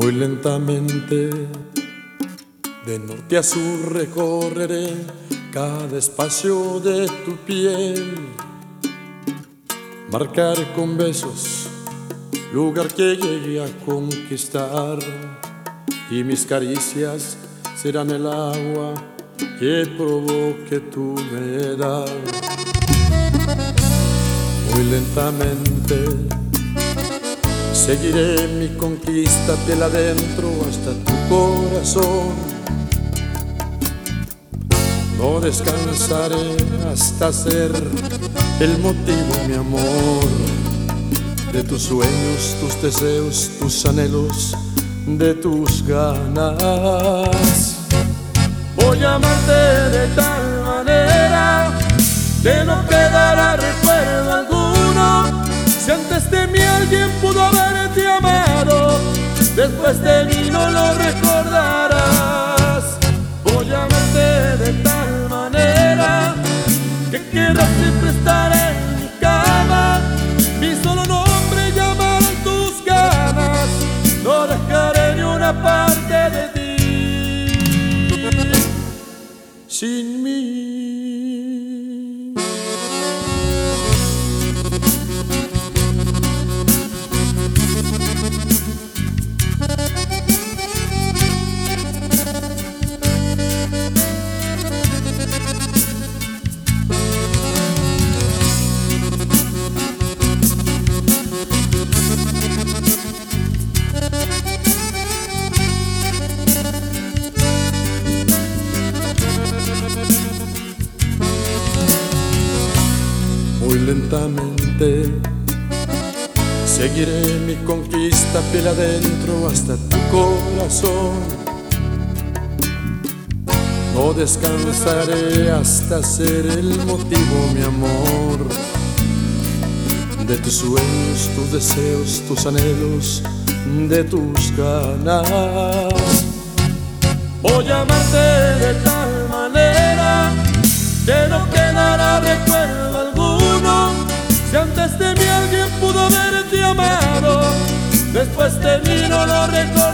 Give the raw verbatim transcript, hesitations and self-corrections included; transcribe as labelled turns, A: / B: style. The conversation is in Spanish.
A: Muy lentamente, de norte a sur recorreré cada espacio de tu piel. Marcaré con besos lugar que llegue a conquistar, y mis caricias serán el agua que provoque tu humedad. Muy lentamente seguiré mi conquista piel adentro hasta tu corazón. No descansaré hasta ser el motivo, mi amor, de tus sueños, tus deseos, tus anhelos, de tus ganas. Voy a amarte de tal manera que no quedará recuerdo alguno. Si antes de mí alguien pudo haberte amado, después de mí no lo recordarás. Voy a amarte de tal manera que quieras siempre estar en mi cama. Mi solo nombre llamarán tus ganas. No dejaré ni una parte de ti sin mí. Muy lentamente seguiré mi conquista piel adentro hasta tu corazón. No descansaré hasta ser el motivo, mi amor, de tus sueños, tus deseos, tus anhelos, de tus ganas. Voy a amarte de tal manera que no quedará recuerdo alguno. Si antes de mí alguien pudo haberte amado, después de mí no lo recuerdo.